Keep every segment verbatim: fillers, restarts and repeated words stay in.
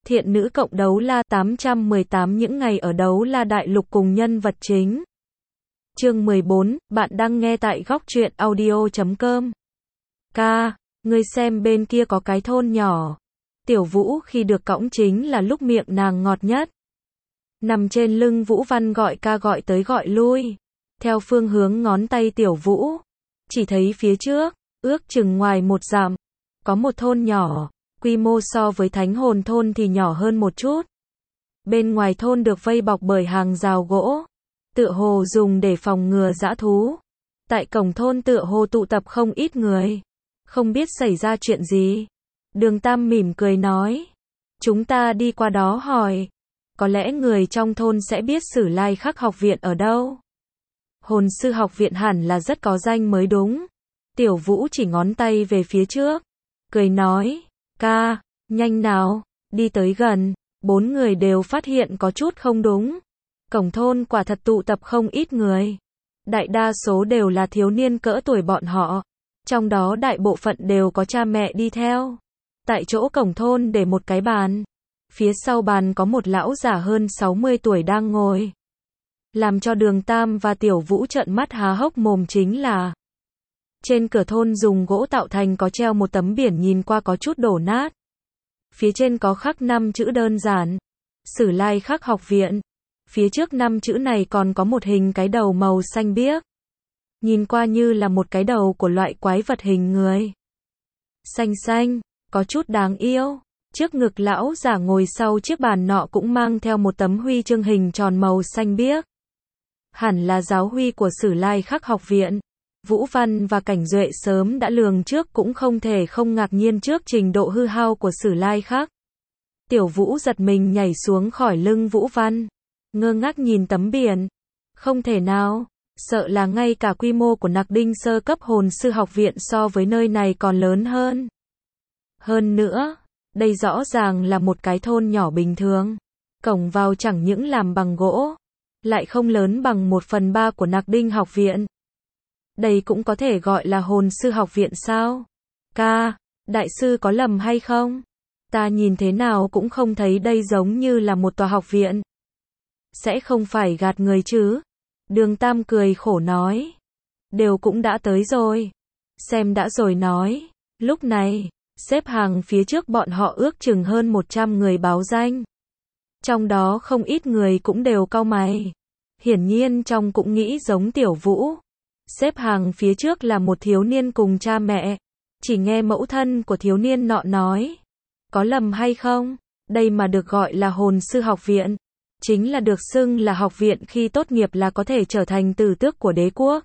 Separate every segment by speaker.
Speaker 1: Thiện nữ cộng đấu la tám trăm mười tám những ngày ở đấu la đại lục cùng nhân vật chính. Chương mười bốn, bạn đang nghe tại góc truyện audio chấm com. Ca, ngươi xem bên kia có cái thôn nhỏ. Tiểu Vũ khi được cõng chính là lúc miệng nàng ngọt nhất. Nằm trên lưng Vũ Văn gọi ca gọi tới gọi lui. Theo phương hướng ngón tay Tiểu Vũ, chỉ thấy phía trước, ước chừng ngoài một dặm, có một thôn nhỏ. Quy mô so với Thánh Hồn thôn thì nhỏ hơn một chút. Bên ngoài thôn được vây bọc bởi hàng rào gỗ, tựa hồ dùng để phòng ngừa dã thú. Tại cổng thôn tựa hồ tụ tập không ít người, không biết xảy ra chuyện gì. Đường Tam mỉm cười nói, chúng ta đi qua đó hỏi, có lẽ người trong thôn sẽ biết Sử Lai Khắc học viện ở đâu. Hồn sư học viện hẳn là rất có danh mới đúng. Tiểu Vũ chỉ ngón tay về phía trước, cười nói, ca, nhanh nào, đi tới gần. Bốn người đều phát hiện có chút không đúng. Cổng thôn quả thật tụ tập không ít người. Đại đa số đều là thiếu niên cỡ tuổi bọn họ. Trong đó đại bộ phận đều có cha mẹ đi theo. Tại chỗ cổng thôn để một cái bàn. Phía sau bàn có một lão già hơn sáu mươi tuổi đang ngồi. Làm cho Đường Tam và Tiểu Vũ trợn mắt há hốc mồm chính là trên cửa thôn dùng gỗ tạo thành có treo một tấm biển nhìn qua có chút đổ nát. Phía trên có khắc năm chữ đơn giản, Sử Lai Khắc học viện. Phía trước năm chữ này còn có một hình cái đầu màu xanh biếc. Nhìn qua như là một cái đầu của loại quái vật hình người. Xanh xanh, có chút đáng yêu. Trước ngực lão già ngồi sau chiếc bàn nọ cũng mang theo một tấm huy chương hình tròn màu xanh biếc. Hẳn là giáo huy của Sử Lai Khắc học viện. Vũ Văn và Cảnh Duệ sớm đã lường trước cũng không thể không ngạc nhiên trước trình độ hư hao của Sử Lai Khắc. Tiểu Vũ giật mình nhảy xuống khỏi lưng Vũ Văn, ngơ ngác nhìn tấm biển. Không thể nào, sợ là ngay cả quy mô của Nặc Đinh sơ cấp hồn sư học viện so với nơi này còn lớn hơn. Hơn nữa, đây rõ ràng là một cái thôn nhỏ bình thường. Cổng vào chẳng những làm bằng gỗ, lại không lớn bằng một phần ba của Nặc Đinh học viện. Đây cũng có thể gọi là hồn sư học viện sao? Ca, đại sư có lầm hay không? Ta nhìn thế nào cũng không thấy đây giống như là một tòa học viện. Sẽ không phải gạt người chứ? Đường Tam cười khổ nói. Đều cũng đã tới rồi. Xem đã rồi nói. Lúc này, xếp hàng phía trước bọn họ ước chừng hơn một trăm người báo danh. Trong đó không ít người cũng đều cau mày. Hiển nhiên trong cũng nghĩ giống Tiểu Vũ. Xếp hàng phía trước là một thiếu niên cùng cha mẹ. Chỉ nghe mẫu thân của thiếu niên nọ nói. Có lầm hay không? Đây mà được gọi là hồn sư học viện. Chính là được xưng là học viện khi tốt nghiệp là có thể trở thành tử tước của đế quốc.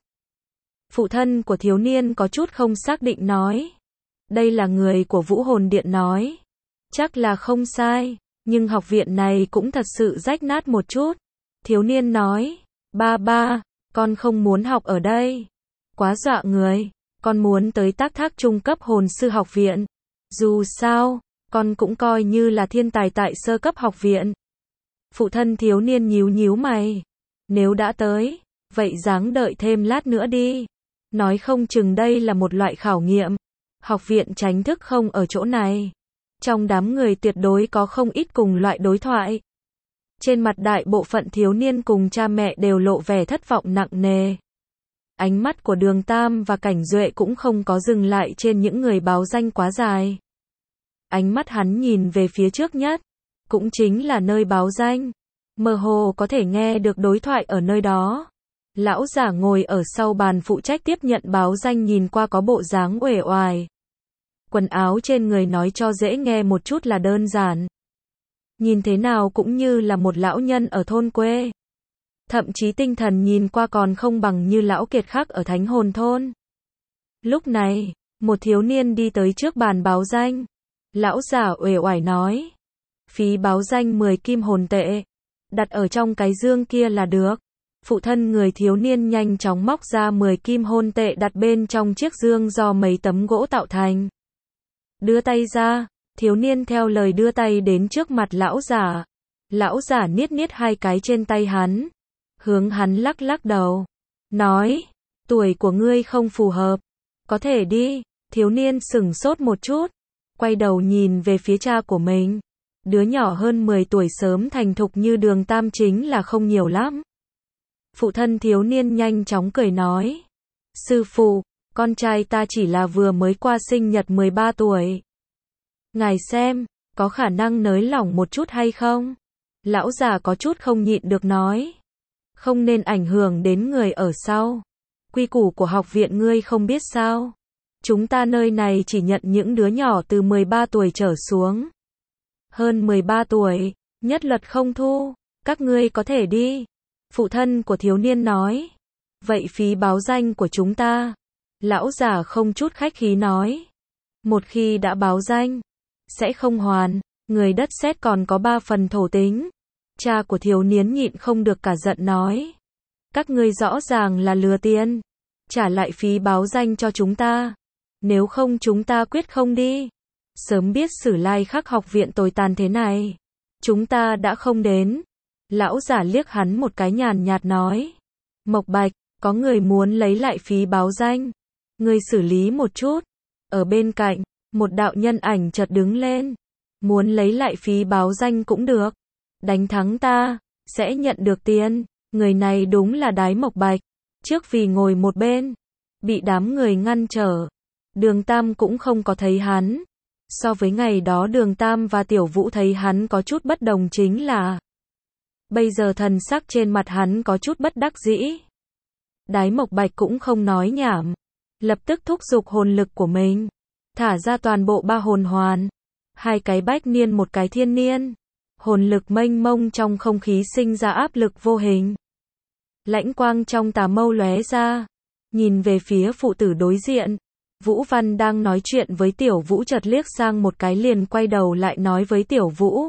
Speaker 1: Phụ thân của thiếu niên có chút không xác định nói. Đây là người của Vũ Hồn Điện nói. Chắc là không sai. Nhưng học viện này cũng thật sự rách nát một chút. Thiếu niên nói. Ba ba. Con không muốn học ở đây. Quá dọa người. Con muốn tới tác thác trung cấp hồn sư học viện. Dù sao, con cũng coi như là thiên tài tại sơ cấp học viện. Phụ thân thiếu niên nhíu nhíu mày. Nếu đã tới, vậy ráng đợi thêm lát nữa đi. Nói không chừng đây là một loại khảo nghiệm. Học viện tránh thức không ở chỗ này. Trong đám người tuyệt đối có không ít cùng loại đối thoại. Trên mặt đại bộ phận thiếu niên cùng cha mẹ đều lộ vẻ thất vọng nặng nề. Ánh mắt của Đường Tam và Cảnh Duệ cũng không có dừng lại trên những người báo danh quá dài. Ánh mắt hắn nhìn về phía trước nhất, cũng chính là nơi báo danh. Mơ hồ có thể nghe được đối thoại ở nơi đó. Lão giả ngồi ở sau bàn phụ trách tiếp nhận báo danh nhìn qua có bộ dáng uể oải. Quần áo trên người nói cho dễ nghe một chút là đơn giản. Nhìn thế nào cũng như là một lão nhân ở thôn quê. Thậm chí tinh thần nhìn qua còn không bằng như lão kiệt khắc ở Thánh Hồn thôn. Lúc này, một thiếu niên đi tới trước bàn báo danh. Lão giả uể oải nói. Phí báo danh mười kim hồn tệ. Đặt ở trong cái dương kia là được. Phụ thân người thiếu niên nhanh chóng móc ra mười kim hồn tệ đặt bên trong chiếc dương do mấy tấm gỗ tạo thành. Đưa tay ra. Thiếu niên theo lời đưa tay đến trước mặt lão giả. Lão giả niết niết hai cái trên tay hắn. Hướng hắn lắc lắc đầu. Nói, tuổi của ngươi không phù hợp. Có thể đi. Thiếu niên sửng sốt một chút. Quay đầu nhìn về phía cha của mình. Đứa nhỏ hơn mười tuổi sớm thành thục như Đường Tam chính là không nhiều lắm. Phụ thân thiếu niên nhanh chóng cười nói. Sư phụ, con trai ta chỉ là vừa mới qua sinh nhật mười ba tuổi. Ngài xem, có khả năng nới lỏng một chút hay không? Lão già có chút không nhịn được nói. Không nên ảnh hưởng đến người ở sau. Quy củ của học viện ngươi không biết sao? Chúng ta nơi này chỉ nhận những đứa nhỏ từ mười ba tuổi trở xuống. Hơn mười ba tuổi, nhất luật không thu, các ngươi có thể đi. Phụ thân của thiếu niên nói. Vậy phí báo danh của chúng ta? Lão già không chút khách khí nói. Một khi đã báo danh, sẽ không hoàn, người đất sét còn có ba phần thổ tính. Cha của thiếu niên nhịn không được cả giận nói. Các ngươi rõ ràng là lừa tiền, trả lại phí báo danh cho chúng ta. Nếu không chúng ta quyết không đi. Sớm biết Sử Lai Khắc học viện tồi tàn thế này, chúng ta đã không đến. Lão giả liếc hắn một cái nhàn nhạt nói. Mộc Bạch, có người muốn lấy lại phí báo danh. Ngươi xử lý một chút. Ở bên cạnh, một đạo nhân ảnh chợt đứng lên. Muốn lấy lại phí báo danh cũng được. Đánh thắng ta, sẽ nhận được tiền. Người này đúng là Đái Mộc Bạch. Trước vì ngồi một bên, bị đám người ngăn trở. Đường Tam cũng không có thấy hắn. So với ngày đó Đường Tam và Tiểu Vũ thấy hắn có chút bất đồng chính là bây giờ thần sắc trên mặt hắn có chút bất đắc dĩ. Đái Mộc Bạch cũng không nói nhảm, lập tức thúc giục hồn lực của mình, thả ra toàn bộ ba hồn hoàn, hai cái bách niên một cái thiên niên. Hồn lực mênh mông trong không khí sinh ra áp lực vô hình. Lãnh quang trong tà mâu lóe ra, nhìn về phía phụ tử đối diện. Vũ Văn đang nói chuyện với Tiểu Vũ chợt liếc sang một cái liền quay đầu lại nói với Tiểu Vũ.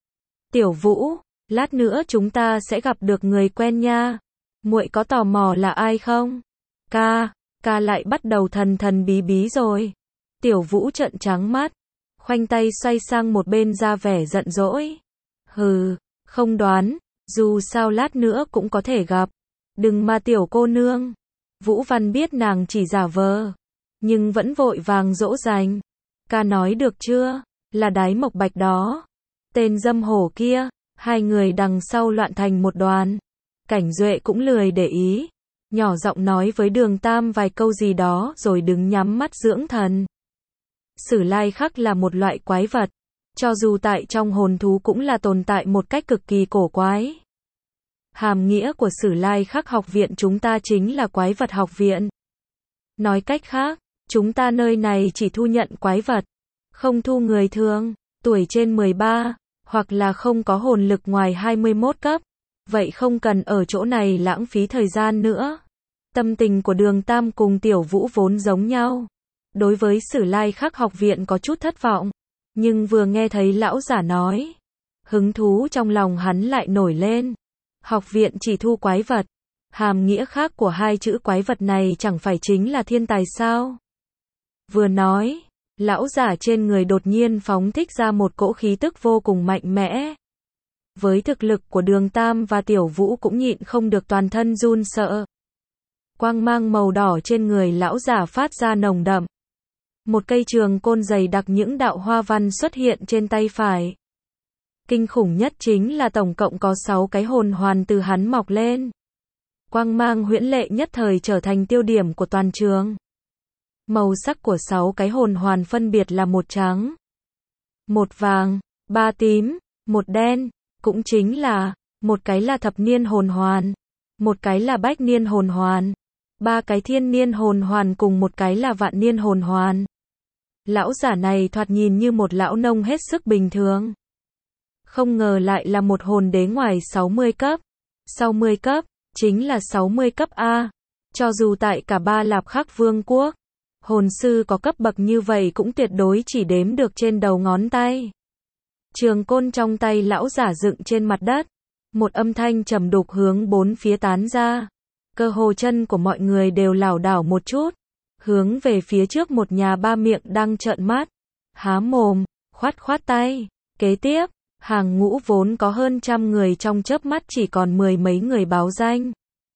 Speaker 1: Tiểu Vũ, lát nữa chúng ta sẽ gặp được người quen nha. Muội có tò mò là ai không? Ca, ca lại bắt đầu thần thần bí bí rồi. Tiểu Vũ trợn trắng mắt, khoanh tay xoay sang một bên ra vẻ giận dỗi. Hừ, không đoán, dù sao lát nữa cũng có thể gặp. Đừng mà tiểu cô nương. Vũ Văn biết nàng chỉ giả vờ, nhưng vẫn vội vàng dỗ dành. Ca nói được chưa? Là Đái Mộc Bạch đó. Tên dâm hổ kia. Hai người đằng sau loạn thành một đoàn. Cảnh Duệ cũng lười để ý. Nhỏ giọng nói với Đường Tam vài câu gì đó rồi đứng nhắm mắt dưỡng thần. Sử Lai Khắc là một loại quái vật. Cho dù tại trong hồn thú cũng là tồn tại một cách cực kỳ cổ quái. Hàm nghĩa của Sử Lai Khắc học viện chúng ta chính là quái vật học viện. Nói cách khác, chúng ta nơi này chỉ thu nhận quái vật, không thu người thường, tuổi trên mười ba, hoặc là không có hồn lực ngoài hai mươi mốt cấp. Vậy không cần ở chỗ này lãng phí thời gian nữa. Tâm tình của Đường Tam cùng Tiểu Vũ vốn giống nhau. Đối với Sử Lai Khắc học viện có chút thất vọng. Nhưng vừa nghe thấy lão giả nói, hứng thú trong lòng hắn lại nổi lên. Học viện chỉ thu quái vật. Hàm nghĩa khác của hai chữ quái vật này chẳng phải chính là thiên tài sao? Vừa nói, lão giả trên người đột nhiên phóng thích ra một cỗ khí tức vô cùng mạnh mẽ. Với thực lực của Đường Tam và Tiểu Vũ cũng nhịn không được toàn thân run sợ. Quang mang màu đỏ trên người lão giả phát ra nồng đậm. Một cây trường côn dày đặc những đạo hoa văn xuất hiện trên tay phải. Kinh khủng nhất chính là tổng cộng có sáu cái hồn hoàn từ hắn mọc lên. Quang mang huyễn lệ nhất thời trở thành tiêu điểm của toàn trường. Màu sắc của sáu cái hồn hoàn phân biệt là một trắng, một vàng, ba tím, một đen, cũng chính là, một cái là thập niên hồn hoàn, một cái là bách niên hồn hoàn, ba cái thiên niên hồn hoàn cùng một cái là vạn niên hồn hoàn. Lão giả này thoạt nhìn như một lão nông hết sức bình thường. Không ngờ lại là một hồn đế ngoài sáu mươi cấp. sáu mươi cấp, chính là sáu mươi cấp A. Cho dù tại cả Ba Lạp Khắc Vương quốc, hồn sư có cấp bậc như vậy cũng tuyệt đối chỉ đếm được trên đầu ngón tay. Trường côn trong tay lão giả dựng trên mặt đất. Một âm thanh trầm đục hướng bốn phía tán ra. Cơ hồ chân của mọi người đều lảo đảo một chút. Hướng về phía trước một nhà ba miệng đang trợn mắt, há mồm, khoát khoát tay. Kế tiếp, hàng ngũ vốn có hơn trăm người trong chớp mắt chỉ còn mười mấy người báo danh.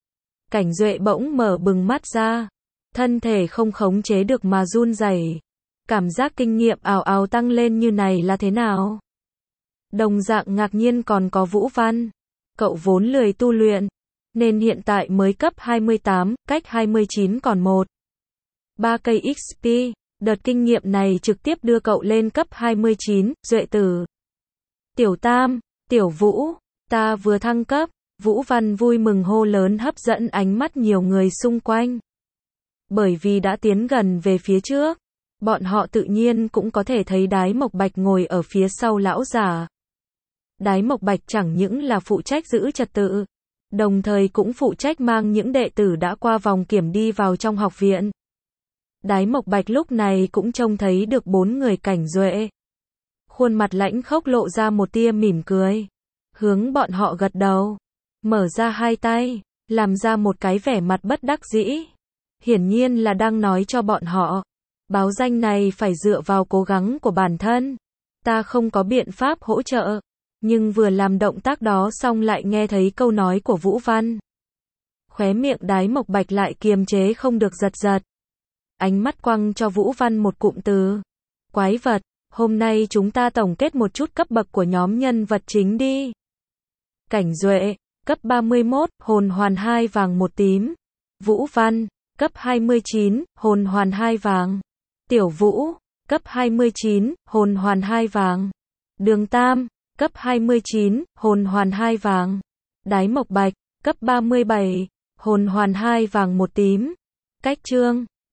Speaker 1: Cảnh Duệ bỗng mở bừng mắt ra, thân thể không khống chế được mà run rẩy. Cảm giác kinh nghiệm ào ào tăng lên như này là thế nào? Đồng dạng ngạc nhiên còn có Vũ Văn. Cậu vốn lười tu luyện, nên hiện tại mới cấp hai mươi tám, cách hai mươi chín còn một. ba cây ích pê, đợt kinh nghiệm này trực tiếp đưa cậu lên cấp hai mươi chín, Duệ Tử. Tiểu Tam, Tiểu Vũ, ta vừa thăng cấp, Vũ Văn vui mừng hô lớn hấp dẫn ánh mắt nhiều người xung quanh. Bởi vì đã tiến gần về phía trước, bọn họ tự nhiên cũng có thể thấy Đái Mộc Bạch ngồi ở phía sau lão giả. Đái Mộc Bạch chẳng những là phụ trách giữ trật tự, đồng thời cũng phụ trách mang những đệ tử đã qua vòng kiểm đi vào trong học viện. Đái Mộc Bạch lúc này cũng trông thấy được bốn người cảnh duệ. Khuôn mặt lãnh khốc lộ ra một tia mỉm cười. Hướng bọn họ gật đầu. Mở ra hai tay. Làm ra một cái vẻ mặt bất đắc dĩ. Hiển nhiên là đang nói cho bọn họ. Báo danh này phải dựa vào cố gắng của bản thân. Ta không có biện pháp hỗ trợ. Nhưng vừa làm động tác đó xong lại nghe thấy câu nói của Vũ Văn. Khóe miệng Đái Mộc Bạch lại kiềm chế không được giật giật. Ánh mắt quăng cho Vũ Văn một cụm từ. Quái vật, hôm nay chúng ta tổng kết một chút cấp bậc của nhóm nhân vật chính đi. Cảnh duệ, cấp ba mươi mốt, hồn hoàn hai vàng một tím. Vũ Văn, cấp hai mươi chín, hồn hoàn hai vàng. Tiểu Vũ, cấp hai mươi chín, hồn hoàn hai vàng. Đường Tam, cấp hai mươi chín, hồn hoàn hai vàng. Đái Mộc Bạch, cấp ba mươi bảy, hồn hoàn hai vàng một tím. Cách chương